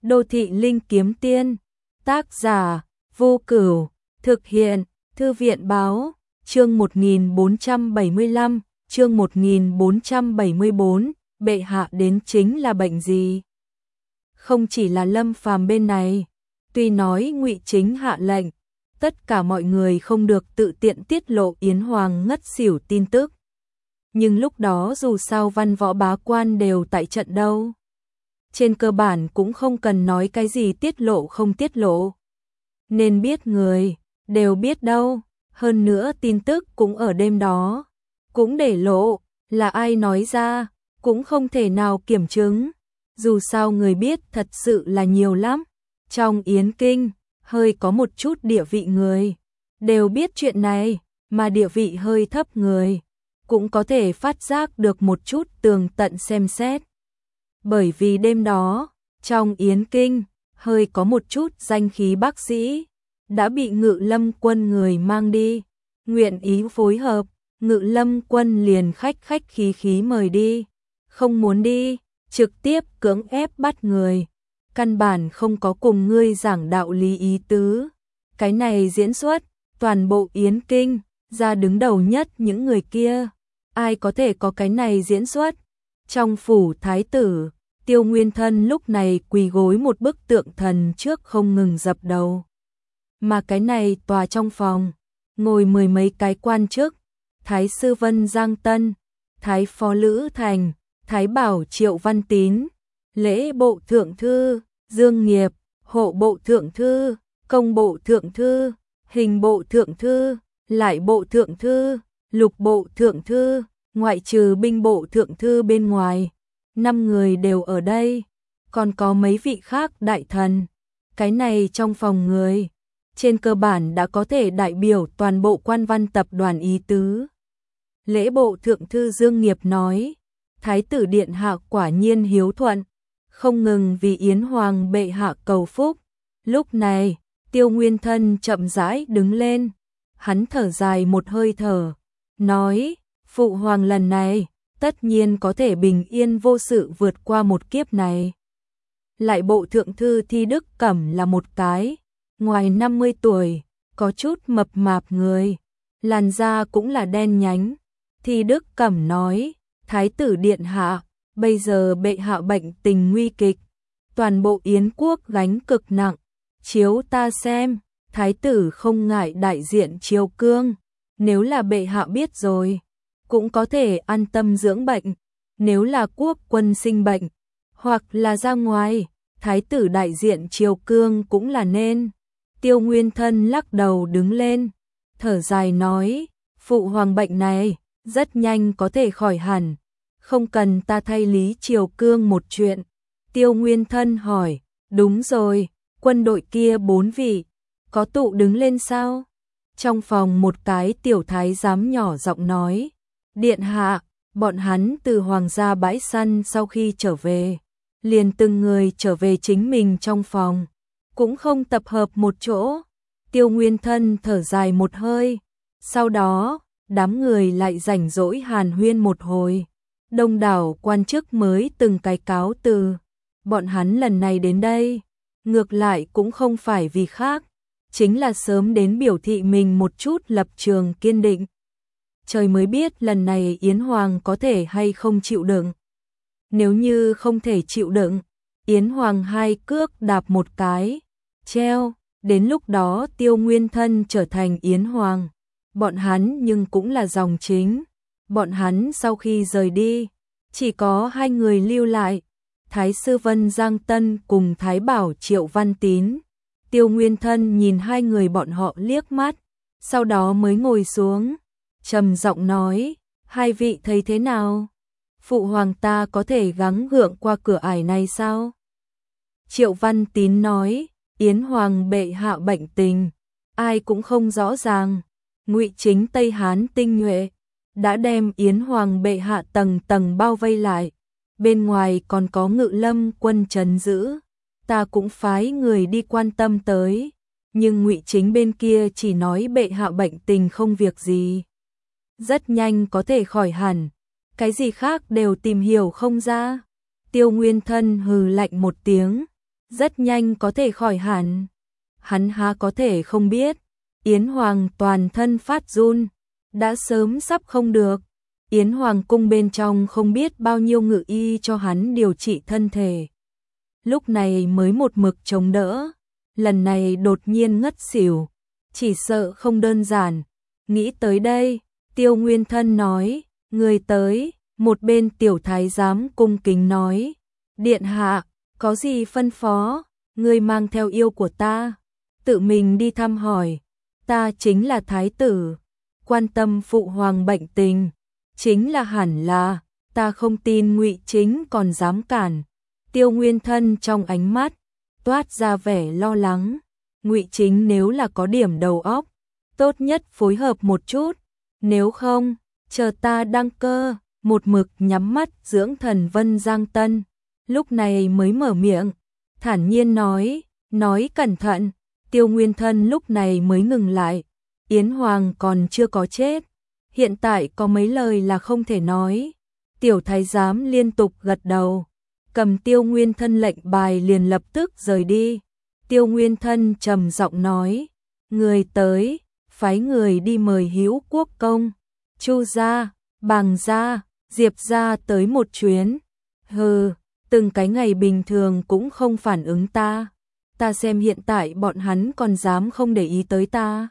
Đô thị linh kiếm tiên. Tác giả Vô Cửu. Thực hiện Thư viện báo. Chương 1475, chương 1474, bệ hạ đến chính là bệnh gì? Không chỉ là Lâm Phàm bên này, tuy nói Ngụy Chính hạ lệnh, tất cả mọi người không được tự tiện tiết lộ Yến Hoàng ngất xỉu tin tức. Nhưng lúc đó dù sao văn võ bá quan đều tại trận đâu. Trên cơ bản cũng không cần nói cái gì tiết lộ không tiết lộ. Nên biết người, đều biết đâu. Hơn nữa tin tức cũng ở đêm đó. Cũng để lộ, là ai nói ra, cũng không thể nào kiểm chứng. Dù sao người biết thật sự là nhiều lắm. Trong Yến Kinh, hơi có một chút địa vị người. Đều biết chuyện này, mà địa vị hơi thấp người. Cũng có thể phát giác được một chút tường tận xem xét. Bởi vì đêm đó, trong Yến Kinh, hơi có một chút danh khí bác sĩ, đã bị Ngự Lâm Quân người mang đi. Nguyện ý phối hợp, Ngự Lâm Quân liền khách khí mời đi. Không muốn đi, trực tiếp cưỡng ép bắt người. Căn bản không có cùng ngươi giảng đạo lý ý tứ. Cái này diễn xuất, toàn bộ Yến Kinh, ra đứng đầu nhất những người kia. Ai có thể có cái này diễn xuất? Trong phủ thái tử, Tiêu Nguyên Thân lúc này quỳ gối một bức tượng thần trước không ngừng dập đầu. Mà cái này tòa trong phòng, ngồi mười mấy cái quan chức, Thái sư Vân Giang Tân, Thái phó Lữ Thành, Thái bảo Triệu Văn Tín, Lễ bộ thượng thư, Dương Nghiệp, Hộ bộ thượng thư, Công bộ thượng thư, Hình bộ thượng thư, Lại bộ thượng thư, Lục bộ thượng thư, ngoại trừ binh bộ thượng thư bên ngoài, 5 người đều ở đây, còn có mấy vị khác đại thần. Cái này trong phòng người, trên cơ bản đã có thể đại biểu toàn bộ quan văn tập đoàn ý tứ. Lễ bộ thượng thư Dương Nghiệp nói, Thái tử điện hạ quả nhiên hiếu thuận, không ngừng vì Yến Hoàng bệ hạ cầu phúc. Lúc này, Tiêu Nguyên Thân chậm rãi đứng lên, hắn thở dài một hơi thở, nói, Phụ Hoàng lần này, tất nhiên có thể bình yên vô sự vượt qua một kiếp này. Lại bộ thượng thư Thi Đức Cẩm là một cái, ngoài 50 tuổi, có chút mập mạp người, làn da cũng là đen nhánh. Thi Đức Cẩm nói, Thái tử điện hạ, bây giờ bệ hạ bệnh tình nguy kịch, toàn bộ Yến quốc gánh cực nặng, chiếu ta xem, Thái tử không ngại đại diện chiêu cương, nếu là bệ hạ biết rồi, cũng có thể an tâm dưỡng bệnh, nếu là quốc quân sinh bệnh, hoặc là ra ngoài, Thái tử đại diện chiêu cương cũng là nên. Tiêu Nguyên Thân lắc đầu đứng lên, thở dài nói, Phụ Hoàng bệnh này, rất nhanh có thể khỏi hẳn, không cần ta thay Lý Triều Cương một chuyện. Tiêu Nguyên Thân hỏi, đúng rồi, quân đội kia 4 vị, có tụ đứng lên sao? Trong phòng một cái tiểu thái giám nhỏ giọng nói, điện hạ, bọn hắn từ hoàng gia bãi săn sau khi trở về, liền từng người trở về chính mình trong phòng, cũng không tập hợp một chỗ. Tiêu Nguyên Thân thở dài một hơi, sau đó, đám người lại rảnh rỗi hàn huyên một hồi. Đông đảo quan chức mới từng cái cáo từ, bọn hắn lần này đến đây, ngược lại cũng không phải vì khác, chính là sớm đến biểu thị mình một chút lập trường kiên định. Trời mới biết lần này Yến Hoàng có thể hay không chịu đựng. Nếu như không thể chịu đựng, Yến Hoàng 2 cước đạp một cái, treo, đến lúc đó Tiêu Nguyên Thân trở thành Yến Hoàng. Bọn hắn nhưng cũng là dòng chính. Bọn hắn sau khi rời đi, chỉ có 2 người lưu lại, Thái sư Vân Giang Tân cùng Thái bảo Triệu Văn Tín. Tiêu Nguyên Thân nhìn 2 người bọn họ liếc mắt, sau đó mới ngồi xuống, trầm giọng nói, 2 vị thấy thế nào? Phụ Hoàng ta có thể gắng gượng qua cửa ải này sao? Triệu Văn Tín nói, Yến Hoàng bệ hạ bệnh tình, ai cũng không rõ ràng. Ngụy Chính Tây Hán tinh nhuệ đã đem Yến Hoàng bệ hạ tầng tầng bao vây lại, bên ngoài còn có Ngự Lâm Quân trấn giữ, ta cũng phái người đi quan tâm tới, nhưng Ngụy Chính bên kia chỉ nói bệ hạ bệnh tình không việc gì, rất nhanh có thể khỏi hẳn, cái gì khác đều tìm hiểu không ra. Tiêu Nguyên Thân hừ lạnh một tiếng, rất nhanh có thể khỏi hẳn. Hắn há có thể không biết, Yến Hoàng toàn thân phát run, đã sớm sắp không được. Yến Hoàng cung bên trong không biết bao nhiêu ngự y cho hắn điều trị thân thể. Lúc này mới một mực chống đỡ, lần này đột nhiên ngất xỉu, chỉ sợ không đơn giản. Nghĩ tới đây, Tiêu Nguyên Thân nói, người tới, một bên tiểu thái giám cung kính nói, điện hạ, có gì phân phó, người mang theo yêu của ta, tự mình đi thăm hỏi, ta chính là thái tử, quan tâm phụ hoàng bệnh tình, chính là hẳn là, ta không tin Ngụy Chính còn dám cản. Tiêu Nguyên Thân trong ánh mắt toát ra vẻ lo lắng, Ngụy Chính nếu là có điểm đầu óc, tốt nhất phối hợp một chút, nếu không, chờ ta đăng cơ. Một mực nhắm mắt dưỡng thần Vân Giang Tân, lúc này mới mở miệng, thản nhiên nói cẩn thận. Tiêu Nguyên Thân lúc này mới ngừng lại, Yến Hoàng còn chưa có chết, hiện tại có mấy lời là không thể nói. Tiểu thái giám liên tục gật đầu, cầm Tiêu Nguyên Thân lệnh bài liền lập tức rời đi. Tiêu Nguyên Thân trầm giọng nói, người tới, phái người đi mời Hữu Quốc công, Chu gia, Bàng gia, Diệp gia tới một chuyến. Hừ, từng cái ngày bình thường cũng không phản ứng ta. Ta xem hiện tại bọn hắn còn dám không để ý tới ta.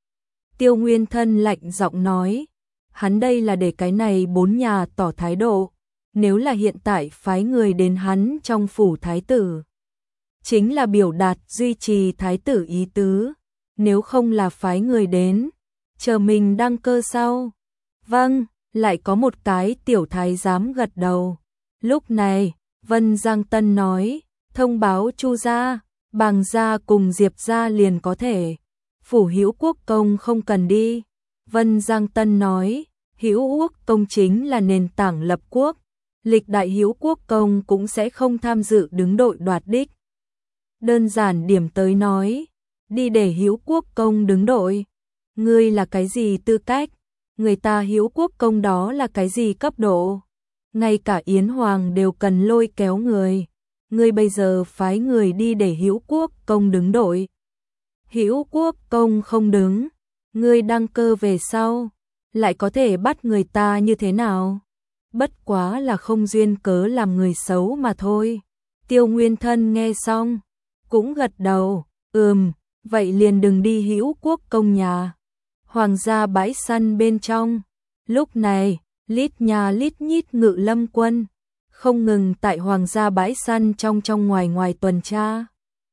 Tiêu Nguyên Thân lạnh giọng nói, hắn đây là để cái này bốn nhà tỏ thái độ. Nếu là hiện tại phái người đến hắn trong phủ thái tử, chính là biểu đạt duy trì thái tử ý tứ. Nếu không là phái người đến, chờ mình đăng cơ sau. Vâng. Lại có một cái tiểu thái giám gật đầu. Lúc này, Vân Giang Tân nói, thông báo Chu gia, Bàng gia cùng Diệp gia liền có thể. Phủ Hữu Quốc công không cần đi. Vân Giang Tân nói, Hữu Quốc công chính là nền tảng lập quốc, lịch đại Hữu Quốc công cũng sẽ không tham dự đứng đội đoạt đích. Đơn giản điểm tới nói, đi để Hữu Quốc công đứng đội, ngươi là cái gì tư cách? Người ta Hữu Quốc công đó là cái gì cấp độ? Ngay cả Yến Hoàng đều cần lôi kéo người. Ngươi bây giờ phái người đi để Hữu Quốc công đứng đội. Hữu Quốc công không đứng, ngươi đăng cơ về sau, lại có thể bắt người ta như thế nào? Bất quá là không duyên cớ làm người xấu mà thôi. Tiêu Nguyên Thân nghe xong, cũng gật đầu, vậy liền đừng đi Hữu Quốc công nhà. Hoàng gia bãi săn bên trong, lúc này, lít nhà lít nhít ngự lâm quân, không ngừng tại hoàng gia bãi săn trong ngoài tuần tra.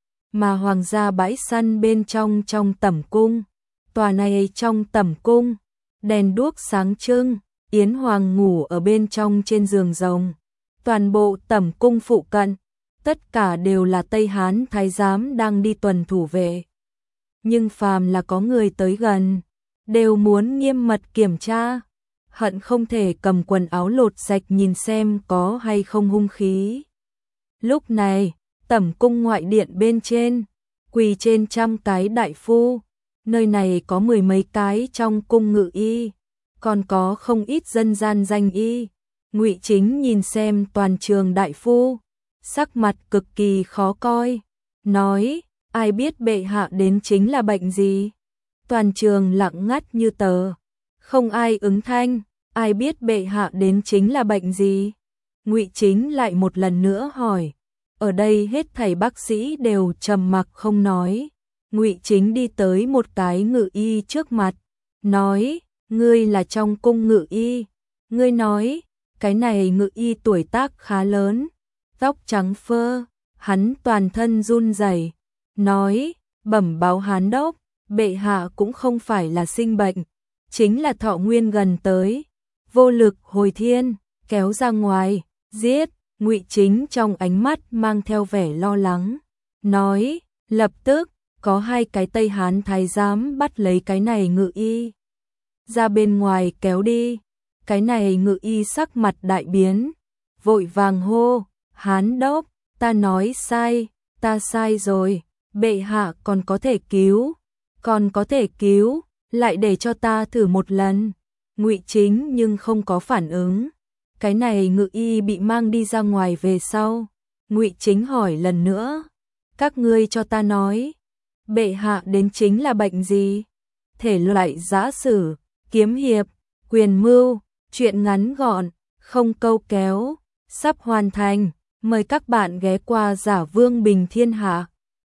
Mà hoàng gia bãi săn bên trong tẩm cung, tòa này trong tẩm cung, đèn đuốc sáng trưng, Yến Hoàng ngủ ở bên trong trên giường rồng. Toàn bộ tẩm cung phụ cận, tất cả đều là Tây Hán thái giám đang đi tuần thủ vệ. Nhưng phàm là có người tới gần, đều muốn nghiêm mật kiểm tra, hận không thể cầm quần áo lột sạch nhìn xem có hay không hung khí. Lúc này, tẩm cung ngoại điện bên trên, quỳ trên 100 cái đại phu, nơi này có 10 mấy cái trong cung ngự y, còn có không ít dân gian danh y. Ngụy Chính nhìn xem toàn trường đại phu, sắc mặt cực kỳ khó coi, nói, ai biết bệ hạ đến chính là bệnh gì? Toàn trường lặng ngắt như tờ, không ai ứng thanh, ai biết bệ hạ đến chính là bệnh gì? Ngụy Chính lại một lần nữa hỏi. Ở đây hết thảy bác sĩ đều trầm mặc không nói. Ngụy Chính đi tới một cái ngự y trước mặt, nói, ngươi là trong cung ngự y. Ngươi nói, cái này ngự y tuổi tác khá lớn, tóc trắng phơ, hắn toàn thân run rẩy, nói, bẩm báo Hán đốc, bệ hạ cũng không phải là sinh bệnh, chính là thọ nguyên gần tới, vô lực hồi thiên, kéo ra ngoài, giết. Ngụy Chính trong ánh mắt mang theo vẻ lo lắng, nói, lập tức, có 2 cái Tây Hán thái giám bắt lấy cái này ngự y, ra bên ngoài kéo đi. Cái này ngự y sắc mặt đại biến, vội vàng hô, Hán đốc, ta nói sai, ta sai rồi, bệ hạ còn có thể cứu, lại để cho ta thử một lần. Ngụy Chính nhưng không có phản ứng. Cái này ngự y bị mang đi ra ngoài về sau, Ngụy Chính hỏi lần nữa, Các ngươi cho ta nói, bệ hạ đến chính là bệnh gì? Thể loại giã sử, kiếm hiệp, quyền mưu, truyện ngắn gọn, không câu kéo, sắp hoàn thành. Mời các bạn ghé qua Giả Vương Bình Thiên Hạ.